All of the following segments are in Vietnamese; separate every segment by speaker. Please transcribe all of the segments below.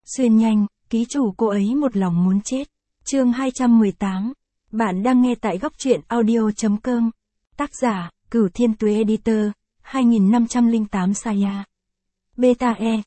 Speaker 1: Xuyên nhanh, ký chủ cô ấy một lòng muốn chết. Chương 218. Bạn đang nghe tại góc truyện audio.com. Tác giả, Cửu Thiên Tuế Editor, 2508 Saya. Beta E,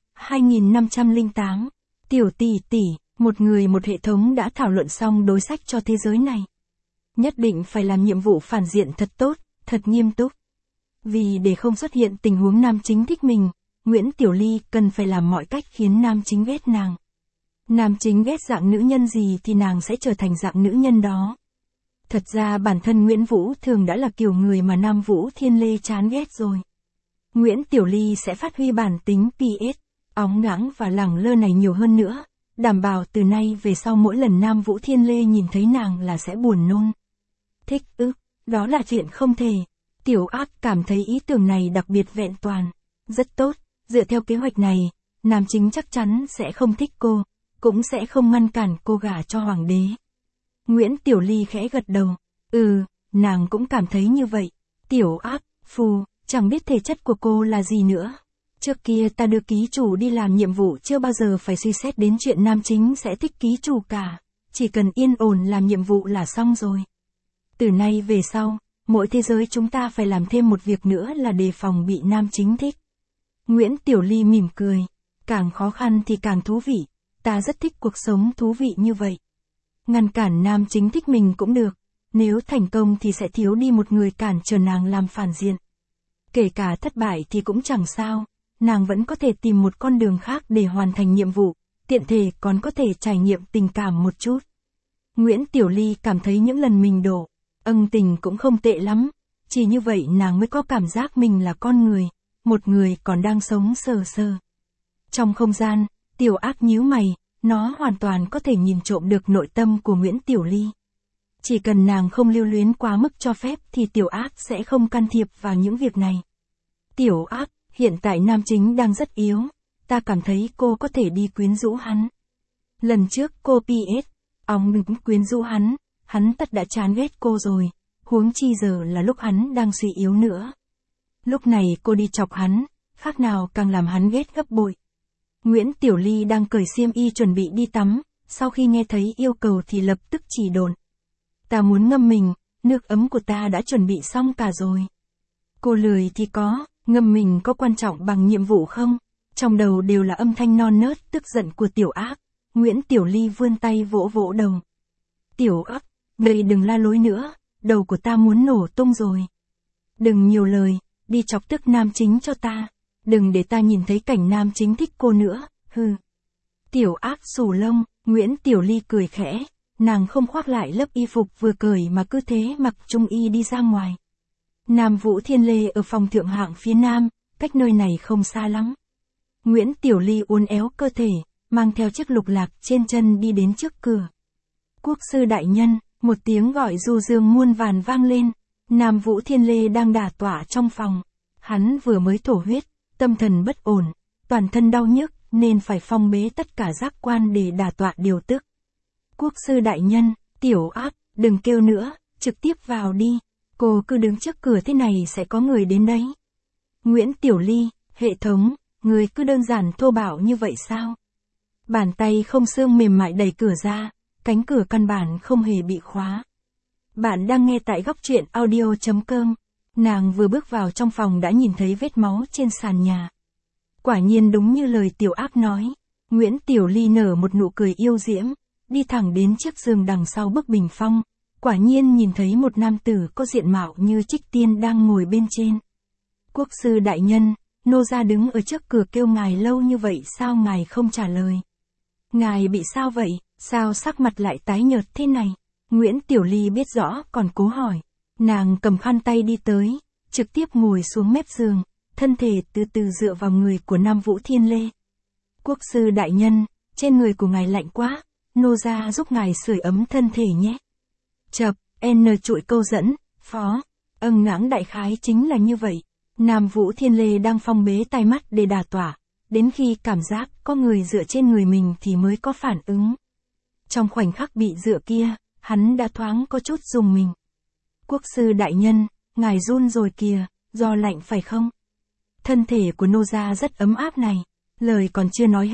Speaker 1: 2508. Tiểu tỷ tỷ, một người một hệ thống đã thảo luận xong đối sách cho thế giới này. Nhất định phải làm nhiệm vụ phản diện thật tốt, thật nghiêm túc. Vì để không xuất hiện tình huống nam chính thích mình, Nguyễn Tiểu Ly cần phải làm mọi cách khiến nam chính ghét nàng. Nam chính ghét dạng nữ nhân gì thì nàng sẽ trở thành dạng nữ nhân đó. Thật ra bản thân Nguyễn Vũ Thường đã là kiểu người mà Nam Vũ Thiên Lê chán ghét rồi. Nguyễn Tiểu Ly sẽ phát huy bản tính PS, óng ãng và lẳng lơ này nhiều hơn nữa, đảm bảo từ nay về sau mỗi lần Nam Vũ Thiên Lê nhìn thấy nàng là sẽ buồn nôn. Thích ư, đó là chuyện không thể. Tiểu Ác cảm thấy ý tưởng này đặc biệt vẹn toàn. Rất tốt, dựa theo kế hoạch này, nam chính chắc chắn sẽ không thích cô, cũng sẽ không ngăn cản cô gả cho hoàng đế. Nguyễn Tiểu Ly khẽ gật đầu. Nàng cũng cảm thấy như vậy. Tiểu Ác, phù, chẳng biết thể chất của cô là gì nữa. Trước kia ta đưa ký chủ đi làm nhiệm vụ chưa bao giờ phải suy xét đến chuyện nam chính sẽ thích ký chủ cả. Chỉ cần yên ổn làm nhiệm vụ là xong rồi. Từ nay về sau, mỗi thế giới chúng ta phải làm thêm một việc nữa là đề phòng bị nam chính thích. Nguyễn Tiểu Ly mỉm cười. Càng khó khăn thì càng thú vị. Ta rất thích cuộc sống thú vị như vậy. Ngăn cản nam chính thích mình cũng được. Nếu thành công thì sẽ thiếu đi một người cản trở nàng làm phản diện. Kể cả thất bại thì cũng chẳng sao. Nàng vẫn có thể tìm một con đường khác để hoàn thành nhiệm vụ. Tiện thể còn có thể trải nghiệm tình cảm một chút. Nguyễn Tiểu Ly cảm thấy những lần mình đổ ân tình cũng không tệ lắm. Chỉ như vậy nàng mới có cảm giác mình là con người. Một người còn đang sống sờ sờ. Trong không gian, Tiểu Ác nhíu mày. Nó hoàn toàn có thể nhìn trộm được nội tâm của Nguyễn Tiểu Ly. Chỉ cần nàng không lưu luyến quá mức cho phép thì Tiểu Ác sẽ không can thiệp vào những việc này. Tiểu Ác, hiện tại nam chính đang rất yếu. Ta cảm thấy cô có thể đi quyến rũ hắn. Lần trước cô PS, ông đừng quyến rũ hắn. Hắn tất đã chán ghét cô rồi. Huống chi giờ là lúc hắn đang suy yếu nữa. Lúc này cô đi chọc hắn, khác nào càng làm hắn ghét gấp bội. Nguyễn Tiểu Ly đang cởi xiêm y chuẩn bị đi tắm, sau khi nghe thấy yêu cầu thì lập tức chỉ độn. Ta muốn ngâm mình, nước ấm của ta đã chuẩn bị xong cả rồi. Cô lười thì có, ngâm mình có quan trọng bằng nhiệm vụ không? Trong đầu đều là âm thanh non nớt tức giận của Tiểu Ác. Nguyễn Tiểu Ly vươn tay vỗ vỗ đầu. Tiểu Ác, đây đừng la lối nữa, đầu của ta muốn nổ tung rồi. Đừng nhiều lời, đi chọc tức nam chính cho ta. Đừng để ta nhìn thấy cảnh nam chính thích cô nữa, hừ. Tiểu Ác xù lông, Nguyễn Tiểu Ly cười khẽ. Nàng không khoác lại lớp y phục vừa cởi mà cứ thế mặc trung y đi ra ngoài. Nam Vũ Thiên Lê ở phòng thượng hạng phía nam, cách nơi này không xa lắm. Nguyễn Tiểu Ly uốn éo cơ thể, mang theo chiếc lục lạc trên chân đi đến trước cửa. Quốc sư đại nhân, một tiếng gọi du dương muôn vàn vang lên. Nam Vũ Thiên Lê đang đả tọa trong phòng. Hắn vừa mới thổ huyết, tâm thần bất ổn, toàn thân đau nhức nên phải phong bế tất cả giác quan để đả tọa điều tức. Quốc sư đại nhân, Tiểu Ác, đừng kêu nữa, trực tiếp vào đi. Cô cứ đứng trước cửa thế này sẽ có người đến đấy. Nguyễn Tiểu Ly, hệ thống, người cứ đơn giản thô bạo như vậy sao? Bàn tay không xương mềm mại đẩy cửa ra, cánh cửa căn bản không hề bị khóa. Bạn đang nghe tại góc truyện audio.com. Nàng vừa bước vào trong phòng đã nhìn thấy vết máu trên sàn nhà. Quả nhiên đúng như lời Tiểu Ác nói. Nguyễn Tiểu Ly nở một nụ cười yêu diễm, đi thẳng đến chiếc giường đằng sau bức bình phong. Quả nhiên nhìn thấy một nam tử có diện mạo như Trích Tiên đang ngồi bên trên. Quốc sư đại nhân, nô gia đứng ở trước cửa kêu ngài lâu như vậy sao ngài không trả lời? Ngài bị sao vậy, sao sắc mặt lại tái nhợt thế này? Nguyễn Tiểu Ly biết rõ còn cố hỏi. Nàng cầm khăn tay đi tới, trực tiếp ngồi xuống mép giường, thân thể từ từ dựa vào người của Nam Vũ Thiên Lê. Quốc sư đại nhân, trên người của ngài lạnh quá, nô gia giúp ngài sưởi ấm thân thể nhé. Chập, N trụi câu dẫn, phó, ngãng đại khái chính là như vậy. Nam Vũ Thiên Lê đang phong bế tai mắt để đả tỏa, đến khi cảm giác có người dựa trên người mình thì mới có phản ứng. Trong khoảnh khắc bị dựa kia, hắn đã thoáng có chút rùng mình. Quốc sư đại nhân, ngài run rồi kìa, do lạnh phải không? Thân thể của nô gia rất ấm áp này. Lời còn chưa nói hết,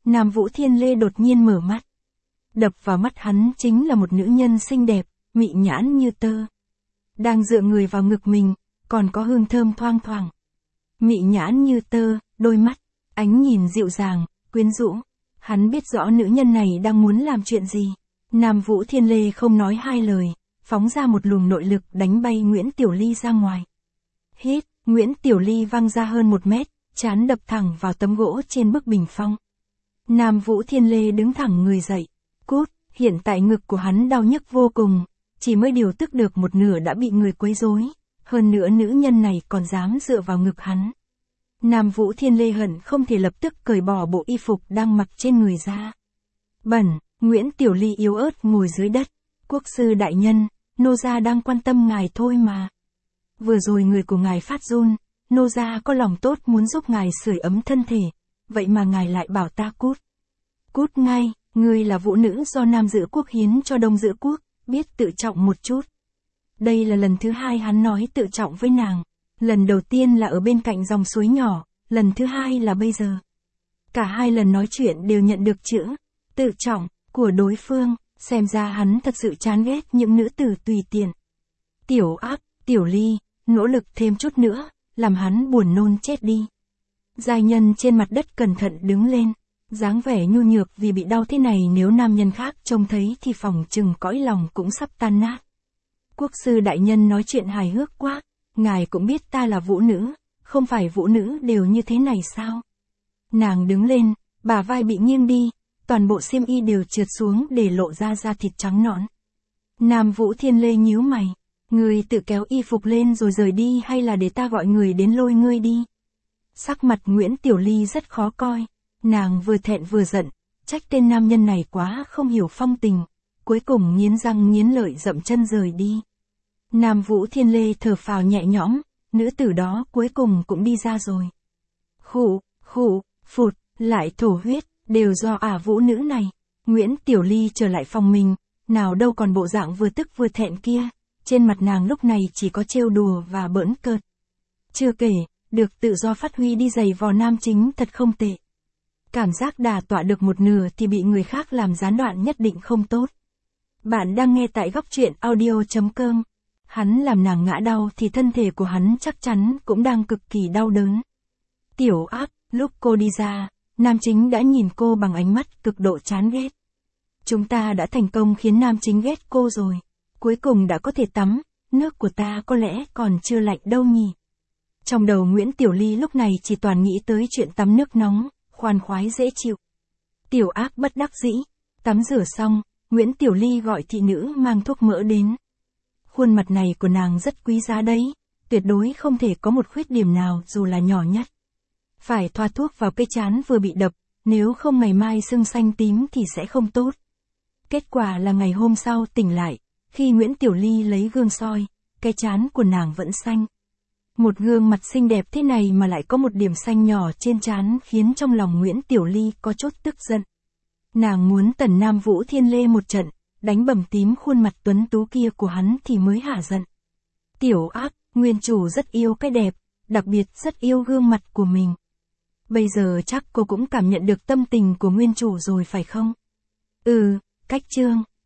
Speaker 1: Nam Vũ Thiên Lê đột nhiên mở mắt. Đập vào mắt hắn chính là một nữ nhân xinh đẹp, mị nhãn như tơ. Đang dựa người vào ngực mình, còn có hương thơm thoang thoảng. Mị nhãn như tơ, đôi mắt, ánh nhìn dịu dàng, quyến rũ. Hắn biết rõ nữ nhân này đang muốn làm chuyện gì. Nam Vũ Thiên Lê không nói hai lời, phóng ra một luồng nội lực đánh bay Nguyễn Tiểu Ly ra ngoài. Hít, Nguyễn Tiểu Ly văng ra hơn 1 mét, trán đập thẳng vào tấm gỗ trên bức bình phong. Nam Vũ Thiên Lê đứng thẳng người dậy. Cút, hiện tại ngực của hắn đau nhức vô cùng, chỉ mới điều tức được một nửa đã bị người quấy rối, hơn nữa nữ nhân này còn dám dựa vào ngực hắn. Nam Vũ Thiên Lê hận không thể lập tức cởi bỏ bộ y phục đang mặc trên người ra. Bẩn, Nguyễn Tiểu Ly yếu ớt ngồi dưới đất. Quốc sư đại nhân, nô gia đang quan tâm ngài thôi mà. Vừa rồi người của ngài phát run, nô gia có lòng tốt muốn giúp ngài sưởi ấm thân thể, vậy mà ngài lại bảo ta cút. Cút ngay, ngươi là vũ nữ do Nam Dự Quốc hiến cho Đông Dự Quốc, biết tự trọng một chút. Đây là lần thứ 2 hắn nói tự trọng với nàng. Lần đầu tiên là ở bên cạnh dòng suối nhỏ, lần thứ 2 là bây giờ. Cả 2 lần nói chuyện đều nhận được chữ tự trọng của đối phương, xem ra hắn thật sự chán ghét những nữ tử tùy tiện. Tiểu Áp, Tiểu Ly, nỗ lực thêm chút nữa, làm hắn buồn nôn chết đi. Giai nhân trên mặt đất cẩn thận đứng lên, dáng vẻ nhu nhược vì bị đau thế này nếu nam nhân khác trông thấy thì phòng chừng cõi lòng cũng sắp tan nát. Quốc sư đại nhân nói chuyện hài hước quá, ngài cũng biết ta là vũ nữ, không phải vũ nữ đều như thế này sao? Nàng đứng lên, bả vai bị nghiêng đi, toàn bộ xiêm y đều trượt xuống để lộ ra da thịt trắng nõn. Nam Vũ Thiên Lê nhíu mày, ngươi tự kéo y phục lên rồi rời đi hay là để ta gọi người đến lôi ngươi đi? Sắc mặt Nguyễn Tiểu Ly rất khó coi, nàng vừa thẹn vừa giận, trách tên nam nhân này quá không hiểu phong tình, cuối cùng nghiến răng nghiến lợi dậm chân rời đi. Nam Vũ Thiên Lê thở phào nhẹ nhõm, nữ tử đó cuối cùng cũng đi ra rồi. Khụ, phụt, lại thổ huyết, đều do vũ nữ này. Nguyễn Tiểu Ly trở lại phòng mình, nào đâu còn bộ dạng vừa tức vừa thẹn kia, trên mặt nàng lúc này chỉ có trêu đùa và bỡn cợt. Chưa kể, được tự do phát huy đi giày vò nam chính thật không tệ. Cảm giác đà tọa được một nửa thì bị người khác làm gián đoạn nhất định không tốt. Bạn đang nghe tại góc truyện audio.com. Hắn làm nàng ngã đau thì thân thể của hắn chắc chắn cũng đang cực kỳ đau đớn. Tiểu Áp, lúc cô đi ra, nam chính đã nhìn cô bằng ánh mắt cực độ chán ghét. Chúng ta đã thành công khiến nam chính ghét cô rồi. Cuối cùng đã có thể tắm, nước của ta có lẽ còn chưa lạnh đâu nhỉ. Trong đầu Nguyễn Tiểu Ly lúc này chỉ toàn nghĩ tới chuyện tắm nước nóng, khoan khoái dễ chịu. Tiểu Áp bất đắc dĩ, tắm rửa xong, Nguyễn Tiểu Ly gọi thị nữ mang thuốc mỡ đến. Khuôn mặt này của nàng rất quý giá đấy, tuyệt đối không thể có một khuyết điểm nào dù là nhỏ nhất. Phải thoa thuốc vào cái trán vừa bị đập, nếu không ngày mai sưng xanh tím thì sẽ không tốt. Kết quả là ngày hôm sau tỉnh lại, khi Nguyễn Tiểu Ly lấy gương soi, cái trán của nàng vẫn xanh. Một gương mặt xinh đẹp thế này mà lại có một điểm xanh nhỏ trên trán khiến trong lòng Nguyễn Tiểu Ly có chút tức giận. Nàng muốn tẩn Nam Vũ Thiên Lê một trận, đánh bầm tím khuôn mặt tuấn tú kia của hắn thì mới hả giận. Tiểu Áp, nguyên chủ rất yêu cái đẹp, đặc biệt rất yêu gương mặt của mình. Bây giờ chắc cô cũng cảm nhận được tâm tình của nguyên chủ rồi phải không? Cách chương.